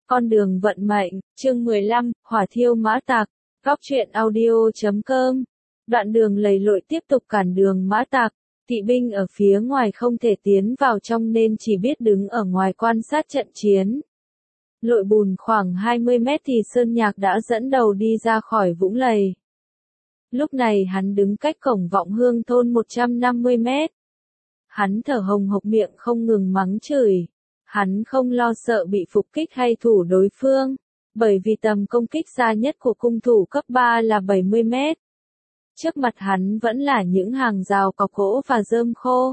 Con đường vận mệnh, chương 15, hỏa thiêu mã tặc, góc truyện audio.com. Đoạn đường lầy lội tiếp tục cản đường mã tặc, kỵ binh ở phía ngoài không thể tiến vào trong nên chỉ biết đứng ở ngoài quan sát trận chiến. Lội bùn khoảng 20 mét thì Sơn Nhạc đã dẫn đầu đi ra khỏi vũng lầy. Lúc này hắn đứng cách cổng Vọng Hương thôn 150 mét. Hắn thở hồng hộc miệng không ngừng mắng chửi. Hắn không lo sợ bị phục kích hay thủ đối phương, bởi vì tầm công kích xa nhất của cung thủ cấp 3 là 70 mét. Trước mặt hắn vẫn là những hàng rào cọc gỗ và rơm khô.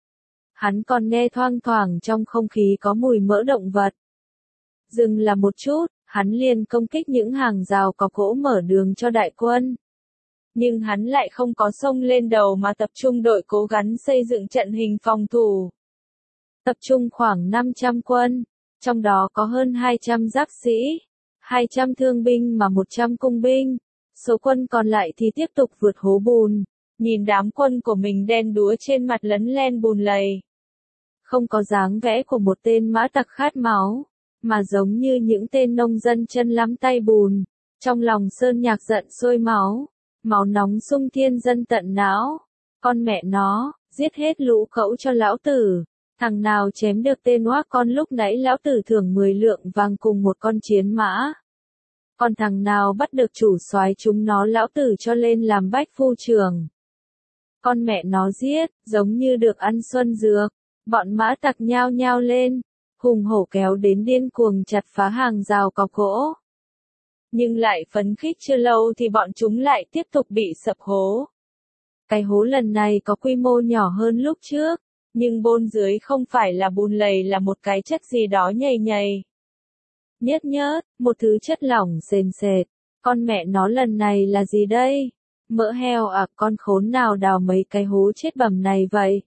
Hắn còn nghe thoang thoảng trong không khí có mùi mỡ động vật. Dừng là một chút, hắn liền công kích những hàng rào cọc gỗ mở đường cho đại quân. Nhưng hắn lại không có xông lên đầu mà tập trung đội cố gắng xây dựng trận hình phòng thủ. Tập trung khoảng 500 quân, trong đó có hơn 200 giáp sĩ, 200 thương binh mà 100 cung binh. Số quân còn lại thì tiếp tục vượt hố bùn, nhìn đám quân của mình đen đúa trên mặt lấn len bùn lầy. Không có dáng vẽ của một tên mã tặc khát máu, mà giống như những tên nông dân chân lắm tay bùn. Trong lòng Sơn Nhạc giận sôi máu, máu nóng sung thiên dân tận não. Con mẹ nó, giết hết lũ cẩu cho lão tử. Thằng nào chém được tên oác con lúc nãy lão tử thưởng 10 lượng vàng cùng một con chiến mã. Còn thằng nào bắt được chủ soái chúng nó lão tử cho lên làm bách phu trưởng. Con mẹ nó giết, giống như được ăn xuân dược. Bọn mã tặc nhao nhao lên, hùng hổ kéo đến điên cuồng chặt phá hàng rào cọc gỗ. Nhưng lại phấn khích chưa lâu thì bọn chúng lại tiếp tục bị sập hố. Cái hố lần này có quy mô nhỏ hơn lúc trước. Nhưng bôn dưới không phải là bùn lầy là một cái chất gì đó nhầy nhầy. Nhớt nhớt, một thứ chất lỏng sền sệt. Con mẹ nó lần này là gì đây? Mỡ heo à, con khốn nào đào mấy cái hố chết bầm này vậy?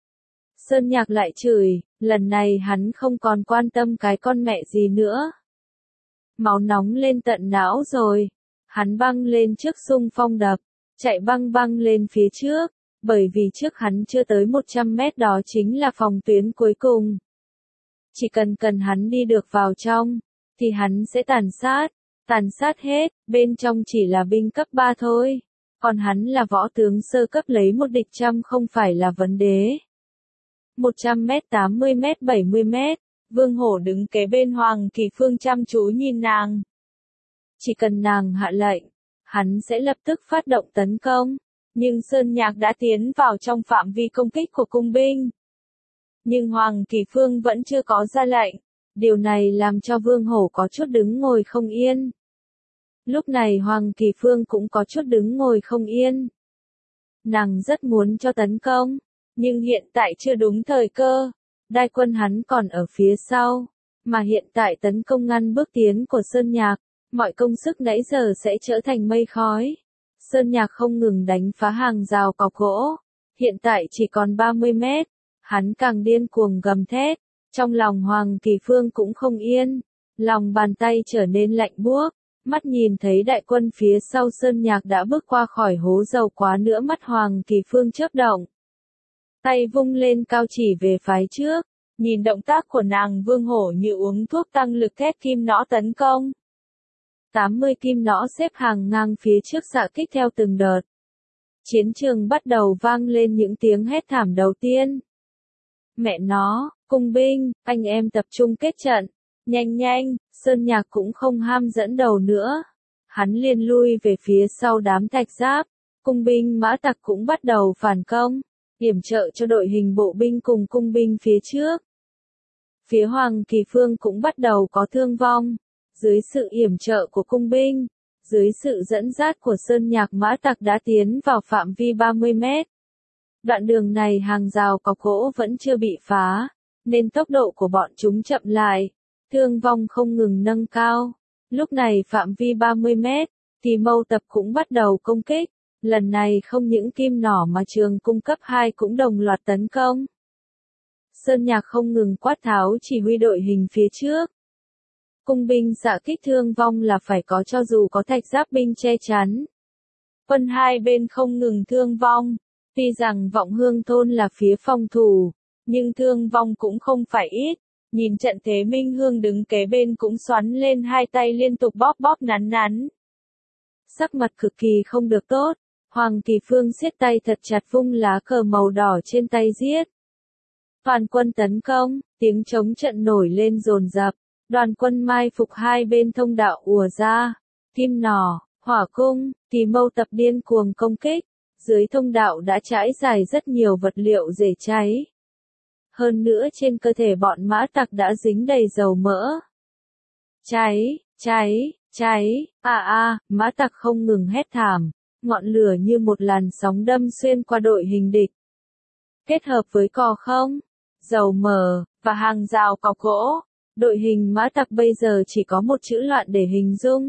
Sơn Nhạc lại chửi, lần này hắn không còn quan tâm cái con mẹ gì nữa. Máu nóng lên tận não rồi. Hắn băng lên trước xung phong đập, chạy băng băng lên phía trước. Bởi vì trước hắn chưa tới 100 mét đó chính là phòng tuyến cuối cùng. Chỉ cần hắn đi được vào trong, thì hắn sẽ tàn sát hết, bên trong chỉ là binh cấp 3 thôi. Còn hắn là võ tướng sơ cấp lấy một địch trăm không phải là vấn đề. 100 mét 80 mét 70 mét, Vương Hổ đứng kế bên Hoàng Kỳ Phương chăm chú nhìn nàng. Chỉ cần nàng hạ lệnh, hắn sẽ lập tức phát động tấn công. Nhưng Sơn Nhạc đã tiến vào trong phạm vi công kích của cung binh. Nhưng Hoàng Kỳ Phương vẫn chưa có ra lệnh. Điều này làm cho Vương Hổ có chút đứng ngồi không yên. Lúc này Hoàng Kỳ Phương cũng có chút đứng ngồi không yên. Nàng rất muốn cho tấn công, nhưng hiện tại chưa đúng thời cơ. Đại quân hắn còn ở phía sau, mà hiện tại tấn công ngăn bước tiến của Sơn Nhạc, mọi công sức nãy giờ sẽ trở thành mây khói. Sơn Nhạc không ngừng đánh phá hàng rào cọc gỗ, hiện tại chỉ còn 30 mét, hắn càng điên cuồng gầm thét, trong lòng Hoàng Kỳ Phương cũng không yên, lòng bàn tay trở nên lạnh buốt, mắt nhìn thấy đại quân phía sau Sơn Nhạc đã bước qua khỏi hố dầu quá nữa mắt Hoàng Kỳ Phương chớp động. Tay vung lên cao chỉ về phái trước, nhìn động tác của nàng Vương Hổ như uống thuốc tăng lực thép kim nõ tấn công. 80 kim nõ xếp hàng ngang phía trước xạ kích theo từng đợt. Chiến trường bắt đầu vang lên những tiếng hét thảm đầu tiên. Mẹ nó, cung binh, anh em tập trung kết trận. Nhanh nhanh, Sơn Nhạc cũng không ham dẫn đầu nữa. Hắn liền lui về phía sau đám thạch giáp. Cung binh mã tặc cũng bắt đầu phản công, yểm trợ cho đội hình bộ binh cùng cung binh phía trước. Phía Hoàng Kỳ Phương cũng bắt đầu có thương vong. Dưới sự yểm trợ của cung binh, dưới sự dẫn dắt của Sơn Nhạc mã tặc đã tiến vào phạm vi 30 mét. Đoạn đường này hàng rào cọc gỗ vẫn chưa bị phá, nên tốc độ của bọn chúng chậm lại, thương vong không ngừng nâng cao. Lúc này phạm vi 30 mét, thì mâu tập cũng bắt đầu công kích, lần này không những kim nỏ mà trường cung cấp 2 cũng đồng loạt tấn công. Sơn Nhạc không ngừng quát tháo chỉ huy đội hình phía trước. Cung binh xạ kích thương vong là phải có cho dù có thạch giáp binh che chắn. Quân hai bên không ngừng thương vong, tuy rằng Vọng Hương thôn là phía phòng thủ, nhưng thương vong cũng không phải ít. Nhìn trận thế Minh Hương đứng kế bên cũng xoắn lên hai tay liên tục bóp bóp nắn nắn. Sắc mặt cực kỳ không được tốt, Hoàng Kỳ Phương siết tay thật chặt vung lá cờ màu đỏ trên tay giết. Toàn quân tấn công, tiếng chống trận nổi lên dồn dập, đoàn quân mai phục hai bên thông đạo ùa ra, kim nỏ, hỏa cung, thì mâu tập điên cuồng công kích, dưới thông đạo đã trải dài rất nhiều vật liệu dễ cháy. Hơn nữa trên cơ thể bọn mã tặc đã dính đầy dầu mỡ. Cháy, cháy, cháy, mã tặc không ngừng hét thảm, ngọn lửa như một làn sóng đâm xuyên qua đội hình địch. Kết hợp với cò không, dầu mỡ, và hàng rào cọc gỗ, đội hình mã tặc bây giờ chỉ có một chữ loạn để hình dung.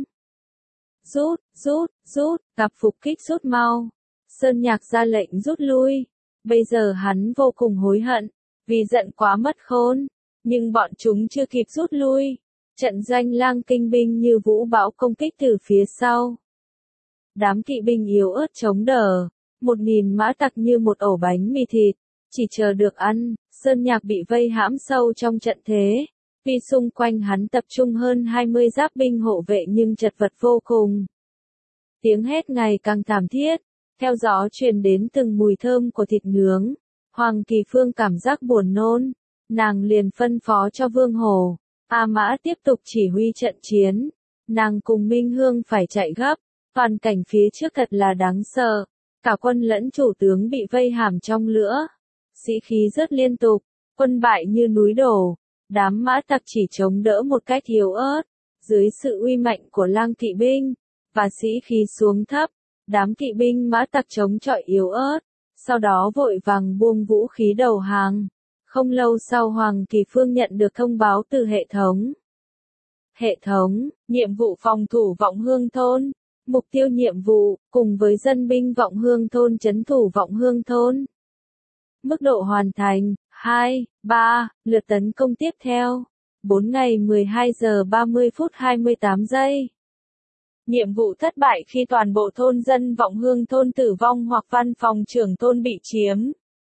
Rút, rút, rút, cặp phục kích rút mau. Sơn Nhạc ra lệnh rút lui. Bây giờ hắn vô cùng hối hận, vì giận quá mất khôn. Nhưng bọn chúng chưa kịp rút lui. Trận doanh lang kinh binh như vũ bão công kích từ phía sau. Đám kỵ binh yếu ớt chống đỡ. 1000 mã tặc như một ổ bánh mì thịt, chỉ chờ được ăn. Sơn Nhạc bị vây hãm sâu trong trận thế. Vì xung quanh hắn tập trung hơn 20 giáp binh hộ vệ nhưng chật vật vô cùng. Tiếng hét ngày càng thảm thiết, theo gió truyền đến từng mùi thơm của thịt nướng. Hoàng Kỳ Phương cảm giác buồn nôn, nàng liền phân phó cho Vương Hổ, A Mã tiếp tục chỉ huy trận chiến. Nàng cùng Minh Hương phải chạy gấp, toàn cảnh phía trước thật là đáng sợ, cả quân lẫn chủ tướng bị vây hãm trong lửa. Sĩ khí rớt liên tục, quân bại như núi đổ. Đám mã tặc chỉ chống đỡ một cách yếu ớt, dưới sự uy mạnh của lang kỵ binh, và sĩ khí xuống thấp, đám kỵ binh mã tặc chống chọi yếu ớt, sau đó vội vàng buông vũ khí đầu hàng. Không lâu sau Hoàng Kỳ Phương nhận được thông báo từ hệ thống. Hệ thống, nhiệm vụ phòng thủ Vọng Hương Thôn, mục tiêu nhiệm vụ, cùng với dân binh Vọng Hương Thôn trấn thủ Vọng Hương Thôn. Mức độ hoàn thành, 2, 3, lượt tấn công tiếp theo, 4 ngày 12 giờ 30 phút 28 giây. Nhiệm vụ thất bại khi toàn bộ thôn dân Vọng Hương Thôn tử vong hoặc văn phòng trưởng thôn bị chiếm.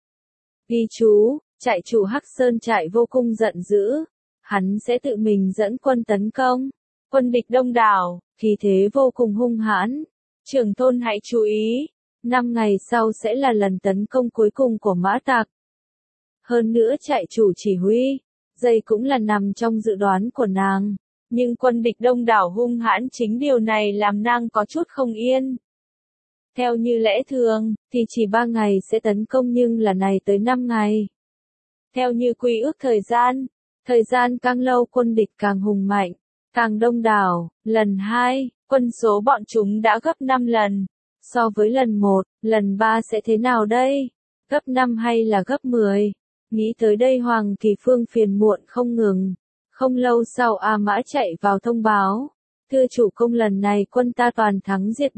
Ghi chú, trại chủ Hắc Sơn trại vô cùng giận dữ, hắn sẽ tự mình dẫn quân tấn công. Quân địch đông đảo, khí thế vô cùng hung hãn. Trưởng thôn hãy chú ý, 5 ngày sau sẽ là lần tấn công cuối cùng của mã tặc. Hơn nữa trại chủ chỉ huy, dây cũng là nằm trong dự đoán của nàng. Nhưng quân địch đông đảo hung hãn chính điều này làm nàng có chút không yên. Theo như lẽ thường, thì chỉ 3 ngày sẽ tấn công nhưng là này tới 5 ngày. Theo như quy ước thời gian càng lâu quân địch càng hùng mạnh, càng đông đảo. Lần 2, quân số bọn chúng đã gấp 5 lần. So với lần 1, lần 3 sẽ thế nào đây? Gấp 5 hay là gấp 10? Nghĩ tới đây Hoàng Kỳ Phương phiền muộn không ngừng. Không lâu sau A Mã chạy vào thông báo. Thưa chủ công, lần này quân ta toàn thắng diệt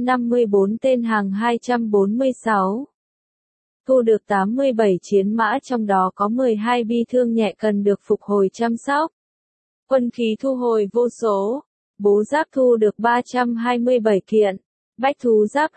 754 tên hàng 246. Thu được 87 chiến mã, trong đó có 12 bi thương nhẹ cần được phục hồi chăm sóc. Quân khí thu hồi vô số. Bố giáp thu được 327 kiện. Bách thú giáp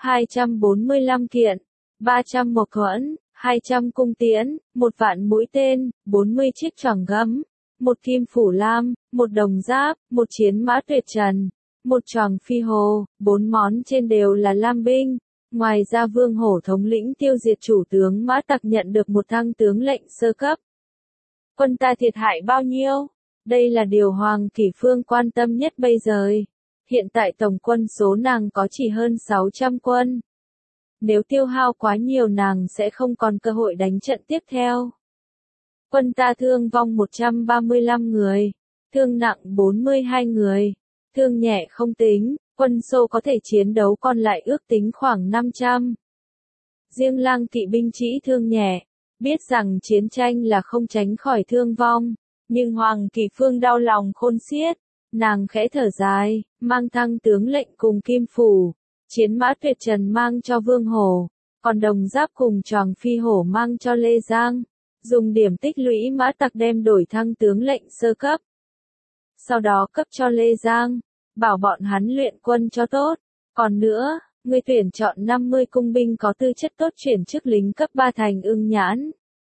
245 kiện. 300 mộc thuẫn, 200 cung tiễn, 1 vạn mũi tên, 40 chiếc choàng gấm, 1 kim phủ lam, 1 đồng giáp, 1 chiến mã tuyệt trần, 1 choàng phi hồ, 4 món trên đều là lam binh. Ngoài ra Vương Hổ thống lĩnh tiêu diệt chủ tướng mã tặc nhận được một thăng tướng lệnh sơ cấp. Quân ta thiệt hại bao nhiêu? Đây là điều Hoàng Kỳ Phương quan tâm nhất bây giờ. Hiện tại tổng quân số nàng có chỉ hơn 600 quân. Nếu tiêu hao quá nhiều nàng sẽ không còn cơ hội đánh trận tiếp theo. Quân ta thương vong 135 người, thương nặng 42 người, thương nhẹ không tính, quân số có thể chiến đấu còn lại ước tính khoảng 500. Riêng lang kỵ binh chỉ thương nhẹ, biết rằng chiến tranh là không tránh khỏi thương vong, nhưng Hoàng Kỳ Phương đau lòng khôn xiết, nàng khẽ thở dài, mang thăng tướng lệnh cùng kim phủ. Chiến mã tuyệt trần mang cho Vương Hổ, còn đồng giáp cùng choàng phi hổ mang cho Lê Giang. Dùng điểm tích lũy mã tặc đem đổi thăng tướng lệnh sơ cấp. Sau đó cấp cho Lê Giang, bảo bọn hắn luyện quân cho tốt. Còn nữa, người tuyển chọn 50 cung binh có tư chất tốt chuyển chức lính cấp 3 thành Ưng Nhãn.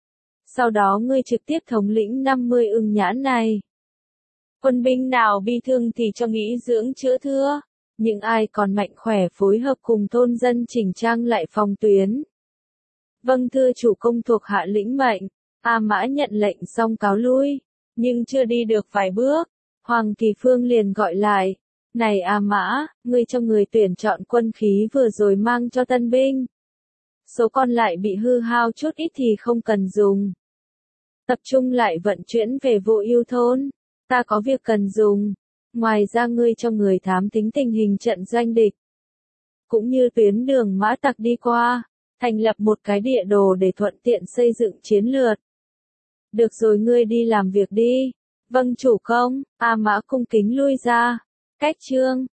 Sau đó ngươi trực tiếp thống lĩnh 50 ưng nhãn này. Quân binh nào bị thương thì cho nghỉ dưỡng chữa thưa. Những ai còn mạnh khỏe phối hợp cùng thôn dân chỉnh trang lại phòng tuyến. Vâng thưa chủ công, thuộc hạ lĩnh mệnh. A Mã nhận lệnh xong cáo lui. Nhưng chưa đi được vài bước, Hoàng Kỳ Phương liền gọi lại. Này A Mã, ngươi cho người tuyển chọn quân khí vừa rồi mang cho tân binh. Số còn lại bị hư hao chút ít thì không cần dùng. Tập trung lại vận chuyển về Vô Ưu thôn. Ta có việc cần dùng. Ngoài ra ngươi cho người thám thính tình hình trận doanh địch. Cũng như tuyến đường Mã Tặc đi qua. Thành lập một cái địa đồ để thuận tiện xây dựng chiến lược. Được rồi, ngươi đi làm việc đi. Vâng chủ công. A Mã cung kính lui ra. Cách chương